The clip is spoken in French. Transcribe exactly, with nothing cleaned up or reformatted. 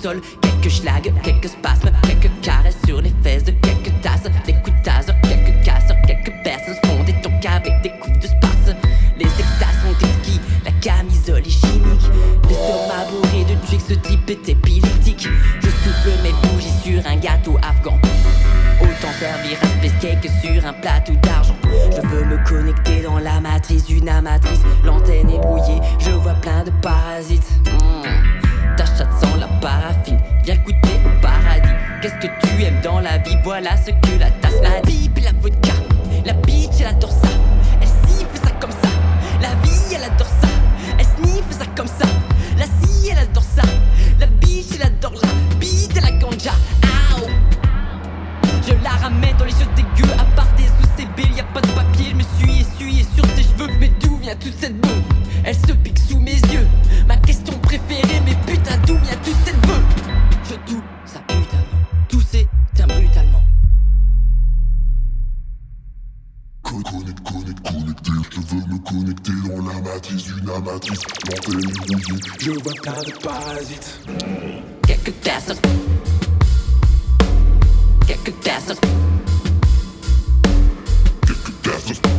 sol. Quelques schlags, quelques spasmes, quelques caresses sur les fesses de quelques tasses. Des coups de tasse, quelques casseurs, quelques personnes se font des tocs avec des coups de sparse. Les extases sont exquis, la camisole est chimique. L'estomac bourré de Twix, ce type est épileptique. Je souffle mes bougies sur un gâteau afghan. Autant servir un space cake sur un plateau d'argent. Je veux me connecter dans la matrice d'une amatrice. L'antenne est brouillée, je vois plein de parasites. Mmh. Ta chatte sent la paraffine, viens goûter au paradis. Qu'est-ce que tu aimes dans la vie? Voilà ce que la tasse m'a dit. Puis la vodka, la bitch elle adore ça. Elle siffle ça comme ça. La vie elle adore ça. Elle sniffe ça comme ça. La scie elle adore ça. La bitch elle adore la bite et la ganja. Ow. Je la ramène dans les yeux dégueux. À part des O C B, y'a pas de papier. Je me suis essuyé sur ses cheveux. Mais d'où vient toute cette boue? Elle se pique sous mes yeux. Ma question préférée, mais putain d'où vient toute cette boue? Je tout ça brutalement. Tout s'éteint brutalement. Connecte, connecte, connecté. Je veux me connecter dans la matrice d'une amatrice. L'antenne est brouillée, je vois plein de parasites. Quelques tasses. Quelques tasses. Quelques tasses.